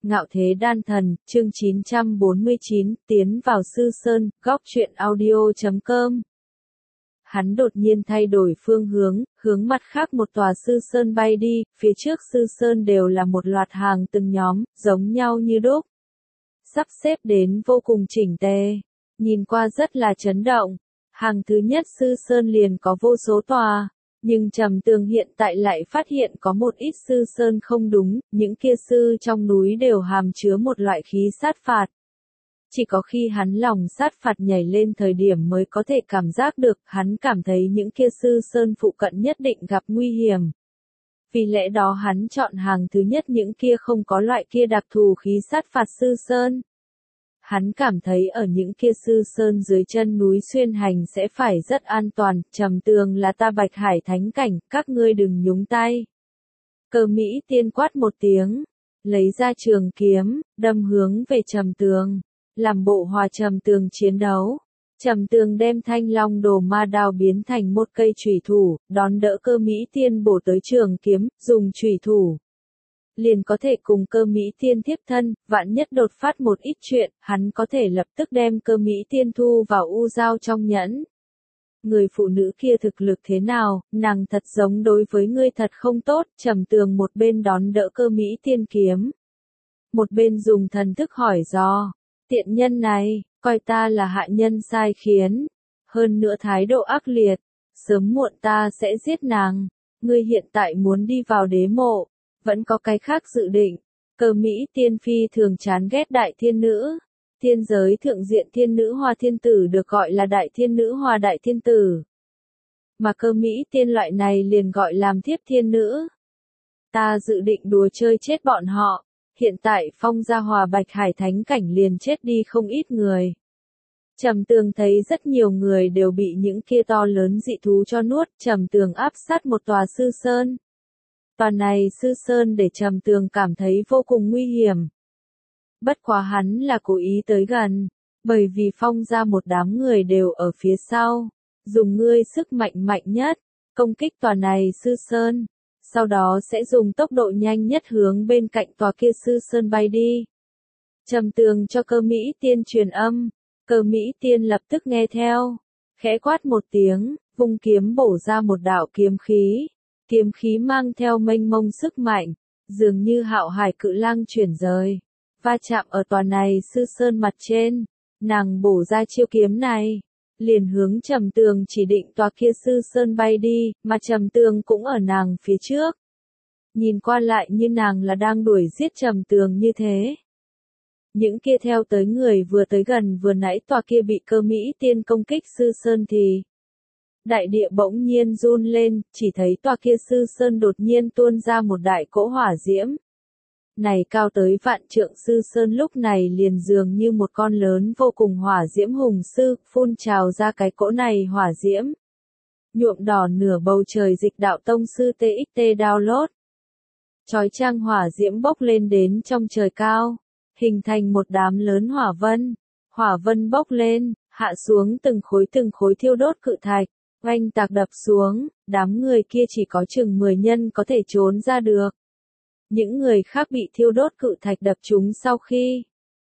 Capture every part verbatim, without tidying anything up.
Ngạo Thế Đan Thần, chương chín trăm bốn mươi chín, tiến vào Sư Sơn, góc truyện audio chấm com. Hắn đột nhiên thay đổi phương hướng, hướng mặt khác một tòa Sư Sơn bay đi, phía trước Sư Sơn đều là một loạt hàng từng nhóm, giống nhau như đúc. Sắp xếp đến vô cùng chỉnh tề, nhìn qua rất là chấn động. Hàng thứ nhất Sư Sơn liền có vô số tòa. Nhưng Trầm Tường hiện tại lại phát hiện có một ít sư sơn không đúng, những kia sư trong núi đều hàm chứa một loại khí sát phạt. Chỉ có khi hắn lòng sát phạt nhảy lên thời điểm mới có thể cảm giác được, hắn cảm thấy những kia sư sơn phụ cận nhất định gặp nguy hiểm. Vì lẽ đó hắn chọn hàng thứ nhất những kia không có loại kia đặc thù khí sát phạt sư sơn. Hắn cảm thấy ở những kia sư sơn dưới chân núi xuyên hành sẽ phải rất an toàn, Trầm Tường là ta Bạch Hải thánh cảnh, các ngươi đừng nhúng tay. Cơ Mỹ Tiên quát một tiếng, lấy ra trường kiếm, đâm hướng về Trầm Tường, làm bộ hòa Trầm Tường chiến đấu. Trầm Tường đem thanh long đồ ma đao biến thành một cây chủy thủ, đón đỡ Cơ Mỹ Tiên bổ tới trường kiếm, dùng chủy thủ. Liền có thể cùng Cơ Mỹ Tiên tiếp thân, vạn nhất đột phát một ít chuyện, hắn có thể lập tức đem Cơ Mỹ Tiên thu vào u giao trong nhẫn. Người phụ nữ kia thực lực thế nào, nàng thật giống đối với ngươi thật không tốt, Trầm Tường một bên đón đỡ Cơ Mỹ Tiên kiếm. Một bên dùng thần thức hỏi dò, tiện nhân này, coi ta là hạ nhân sai khiến, hơn nữa thái độ ác liệt, sớm muộn ta sẽ giết nàng, ngươi hiện tại muốn đi vào đế mộ. Vẫn có cái khác dự định. Cơ Mỹ Tiên phi thường chán ghét đại thiên nữ. Thiên giới thượng diện thiên nữ hoa thiên tử được gọi là đại thiên nữ hoa đại thiên tử. Mà Cơ Mỹ Tiên loại này liền gọi làm thiếp thiên nữ. Ta dự định đùa chơi chết bọn họ. Hiện tại Phong Gia Hòa Bạch Hải thánh cảnh liền chết đi không ít người. Trầm Tường thấy rất nhiều người đều bị những kia to lớn dị thú cho nuốt. Trầm Tường áp sát một tòa sư sơn. Tòa này sư sơn để Trầm Tường cảm thấy vô cùng nguy hiểm. Bất quá hắn là cố ý tới gần, bởi vì Phong ra một đám người đều ở phía sau, dùng ngươi sức mạnh mạnh nhất, công kích tòa này sư sơn, sau đó sẽ dùng tốc độ nhanh nhất hướng bên cạnh tòa kia sư sơn bay đi. Trầm Tường cho Cơ Mỹ Tiên truyền âm, Cơ Mỹ Tiên lập tức nghe theo, khẽ quát một tiếng, vung kiếm bổ ra một đạo kiếm khí. Kiếm khí mang theo mênh mông sức mạnh, dường như hạo hải cự lang chuyển rời, va chạm ở tòa này sư sơn mặt trên, nàng bổ ra chiêu kiếm này, liền hướng Trầm Tường chỉ định tòa kia sư sơn bay đi, mà Trầm Tường cũng ở nàng phía trước. Nhìn qua lại như nàng là đang đuổi giết Trầm Tường như thế. Những kia theo tới người vừa tới gần vừa nãy tòa kia bị Cơ Mỹ Tiên công kích sư sơn thì đại địa bỗng nhiên run lên, chỉ thấy tòa kia sư sơn đột nhiên tuôn ra một đại cỗ hỏa diễm. Này cao tới vạn trượng sư sơn lúc này liền dường như một con lớn vô cùng hỏa diễm hùng sư, phun trào ra cái cỗ này hỏa diễm. Nhuộm đỏ nửa bầu trời Dịch Đạo Tông sư tê ích tê download. Chói chang hỏa diễm bốc lên đến trong trời cao, hình thành một đám lớn hỏa vân. Hỏa vân bốc lên, hạ xuống từng khối từng khối thiêu đốt cự thạch. Oanh tạc đập xuống, đám người kia chỉ có chừng mười nhân có thể trốn ra được. Những người khác bị thiêu đốt cự thạch đập chúng sau khi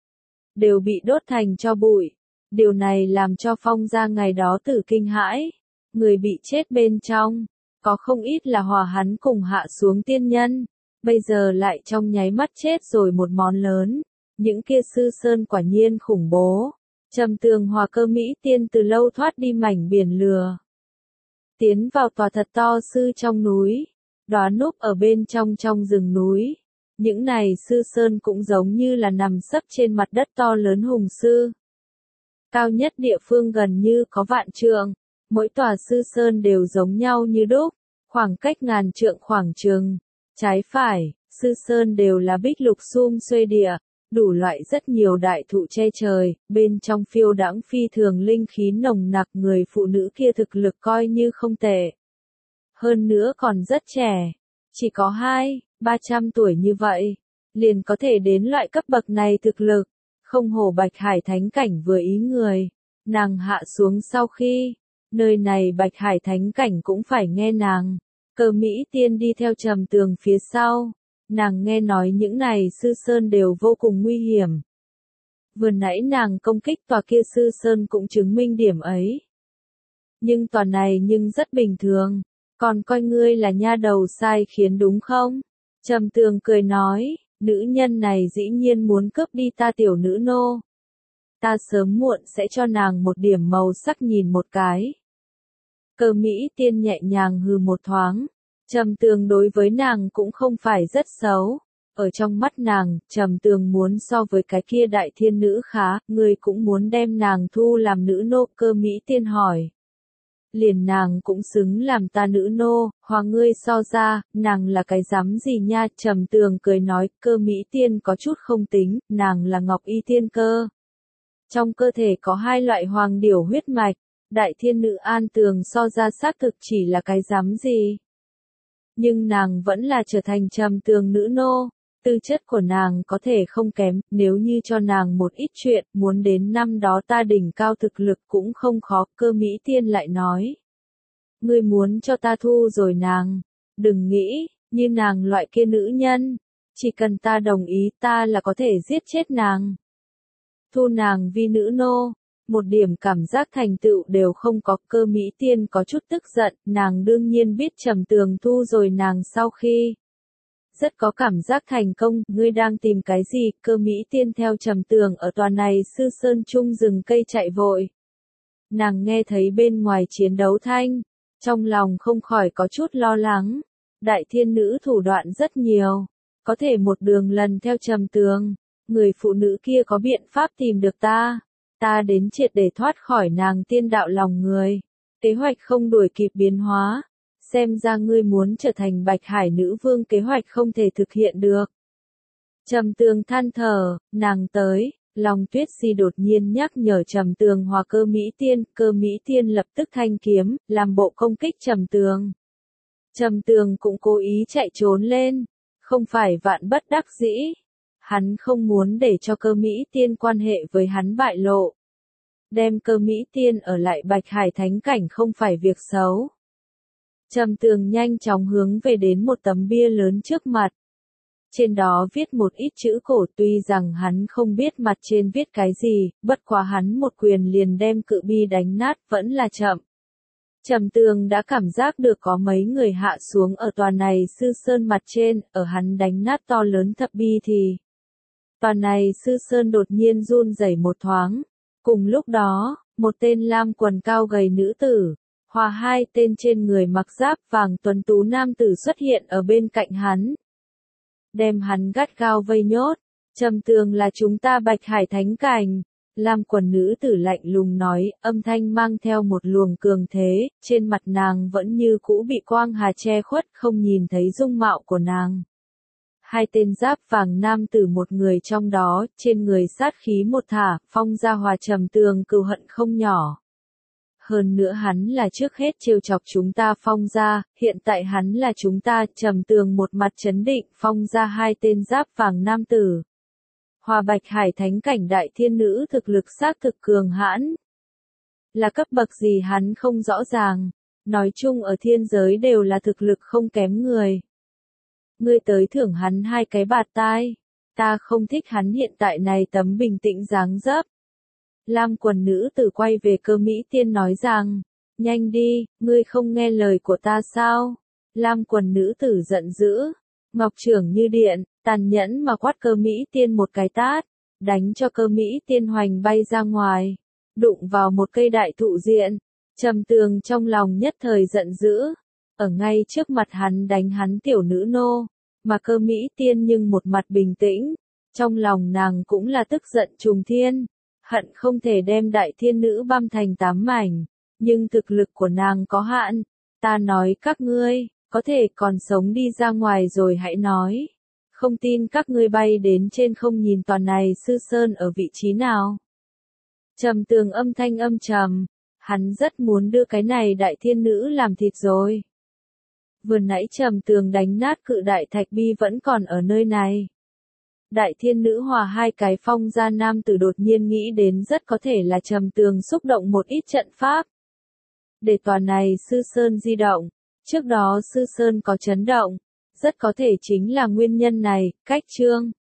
đều bị đốt thành tro bụi. Điều này làm cho Phong gia ngày đó tử kinh hãi. Người bị chết bên trong, có không ít là hòa hắn cùng hạ xuống tiên nhân. Bây giờ lại trong nháy mắt chết rồi một món lớn. Những kia sư sơn quả nhiên khủng bố. Trầm Tường hòa Cơ Mỹ Tiên từ lâu thoát đi mảnh biển lừa. Tiến vào tòa thật to sư trong núi, đóa núp ở bên trong trong rừng núi. Những này sư sơn cũng giống như là nằm sấp trên mặt đất to lớn hùng sư. Cao nhất địa phương gần như có vạn trượng, mỗi tòa sư sơn đều giống nhau như đúc, khoảng cách ngàn trượng khoảng chừng. Trái phải, sư sơn đều là bích lục sum xuê địa. Đủ loại rất nhiều đại thụ che trời, bên trong phiêu đãng phi thường linh khí nồng nặc, người phụ nữ kia thực lực coi như không tệ. Hơn nữa còn rất trẻ, chỉ có hai, ba trăm tuổi như vậy, liền có thể đến loại cấp bậc này thực lực, không hổ Bạch Hải thánh cảnh vừa ý người. Nàng hạ xuống sau khi, nơi này Bạch Hải thánh cảnh cũng phải nghe nàng. Cơ Mỹ Tiên đi theo Trầm Tường phía sau. Nàng nghe nói những này sư sơn đều vô cùng nguy hiểm. Vừa nãy nàng công kích tòa kia sư sơn cũng chứng minh điểm ấy. Nhưng tòa này nhưng rất bình thường, còn coi ngươi là nha đầu sai khiến đúng không? Trầm Tường cười nói, nữ nhân này dĩ nhiên muốn cướp đi ta tiểu nữ nô. Ta sớm muộn sẽ cho nàng một điểm màu sắc nhìn một cái. Cơ Mỹ Tiên nhẹ nhàng hừ một thoáng. Trầm Tường đối với nàng cũng không phải rất xấu. Ở trong mắt nàng, Trầm Tường muốn so với cái kia đại thiên nữ khá, người cũng muốn đem nàng thu làm nữ nô. Cơ Mỹ Tiên hỏi. Liền nàng cũng xứng làm ta nữ nô, hòa ngươi so ra, nàng là cái dám gì nha. Trầm Tường cười nói, Cơ Mỹ Tiên có chút không tính, nàng là Ngọc Y Tiên Cơ. Trong cơ thể có hai loại hoàng điểu huyết mạch, đại thiên nữ An Tường so ra xác thực chỉ là cái dám gì. Nhưng nàng vẫn là trở thành Trầm Tường nữ nô, tư chất của nàng có thể không kém, nếu như cho nàng một ít chuyện, muốn đến năm đó ta đỉnh cao thực lực cũng không khó. Cơ Mỹ Tiên lại nói, ngươi muốn cho ta thu rồi nàng, đừng nghĩ, như nàng loại kia nữ nhân, chỉ cần ta đồng ý ta là có thể giết chết nàng. Thu nàng vi nữ nô, một điểm cảm giác thành tựu đều không có. Cơ Mỹ Tiên có chút tức giận, nàng đương nhiên biết Trầm Tường thu rồi nàng sau khi rất có cảm giác thành công. Ngươi đang tìm cái gì? Cơ Mỹ Tiên theo Trầm Tường ở tòa này sư sơn trung rừng cây chạy vội. Nàng nghe thấy bên ngoài chiến đấu thanh, trong lòng không khỏi có chút lo lắng. Đại thiên nữ thủ đoạn rất nhiều, có thể một đường lần theo Trầm Tường. Người phụ nữ kia có biện pháp tìm được ta, ta đến triệt để thoát khỏi nàng tiên đạo lòng người. Kế hoạch không đuổi kịp biến hóa, xem ra ngươi muốn trở thành Bạch Hải nữ vương kế hoạch không thể thực hiện được. Trầm Tường than thở, nàng tới, Long Tuyết Si đột nhiên nhắc nhở Trầm Tường hòa Cơ Mỹ Tiên. Cơ Mỹ Tiên lập tức thanh kiếm, làm bộ công kích Trầm Tường. Trầm Tường cũng cố ý chạy trốn lên, không phải vạn bất đắc dĩ. Hắn không muốn để cho Cơ Mỹ Tiên quan hệ với hắn bại lộ. Đem Cơ Mỹ Tiên ở lại Bạch Hải thánh cảnh không phải việc xấu. Trầm Tường nhanh chóng hướng về đến một tấm bia lớn trước mặt. Trên đó viết một ít chữ cổ, tuy rằng hắn không biết mặt trên viết cái gì, bất quá hắn một quyền liền đem cự bi đánh nát, vẫn là chậm. Trầm Tường đã cảm giác được có mấy người hạ xuống ở tòa này sư sơn mặt trên, ở hắn đánh nát to lớn thập bi thì tòa này sư sơn đột nhiên run rẩy một thoáng. Cùng lúc đó, một tên lam quần cao gầy nữ tử, hòa hai tên trên người mặc giáp vàng tuấn tú nam tử xuất hiện ở bên cạnh hắn. Đem hắn gắt gao vây nhốt. Trầm Tường là chúng ta Bạch Hải thánh cảnh. Lam quần nữ tử lạnh lùng nói, âm thanh mang theo một luồng cường thế, trên mặt nàng vẫn như cũ bị quang hà che khuất, không nhìn thấy dung mạo của nàng. Hai tên giáp vàng nam tử, một người trong đó, trên người sát khí một thả, Phong Gia hòa Trầm Tường cừu hận không nhỏ. Hơn nữa hắn là trước hết trêu chọc chúng ta Phong Gia, hiện tại hắn là chúng ta. Trầm Tường một mặt chấn định. Phong Gia hai tên giáp vàng nam tử hòa Bạch Hải thánh cảnh đại thiên nữ thực lực xác thực cường hãn. Là cấp bậc gì hắn không rõ ràng, nói chung ở thiên giới đều là thực lực không kém người. Ngươi tới thưởng hắn hai cái bạt tai, ta không thích hắn hiện tại này tấm bình tĩnh dáng dấp. Lam quần nữ tử quay về Cơ Mỹ Tiên nói rằng, nhanh đi, ngươi không nghe lời của ta sao? Lam quần nữ tử giận dữ, ngọc trưởng như điện, tàn nhẫn mà quát Cơ Mỹ Tiên một cái tát, đánh cho Cơ Mỹ Tiên hoành bay ra ngoài, đụng vào một cây đại thụ diện. Trầm Tường trong lòng nhất thời giận dữ, ở ngay trước mặt hắn đánh hắn tiểu nữ nô, mà Cơ Mỹ Tiên nhưng một mặt bình tĩnh, trong lòng nàng cũng là tức giận trùng thiên, hận không thể đem đại thiên nữ băm thành tám mảnh, nhưng thực lực của nàng có hạn, ta nói các ngươi, có thể còn sống đi ra ngoài rồi hãy nói, không tin các ngươi bay đến trên không nhìn toàn này sư sơn ở vị trí nào. Trầm Tường âm thanh âm trầm, hắn rất muốn đưa cái này đại thiên nữ làm thịt rồi. Vừa nãy Trầm Tường đánh nát cự đại thạch bi vẫn còn ở nơi này. Đại thiên nữ hòa hai cái Phong Gia nam tử đột nhiên nghĩ đến rất có thể là Trầm Tường xúc động một ít trận pháp. Để tòa này sư sơn di động, trước đó sư sơn có chấn động, rất có thể chính là nguyên nhân này, cách chương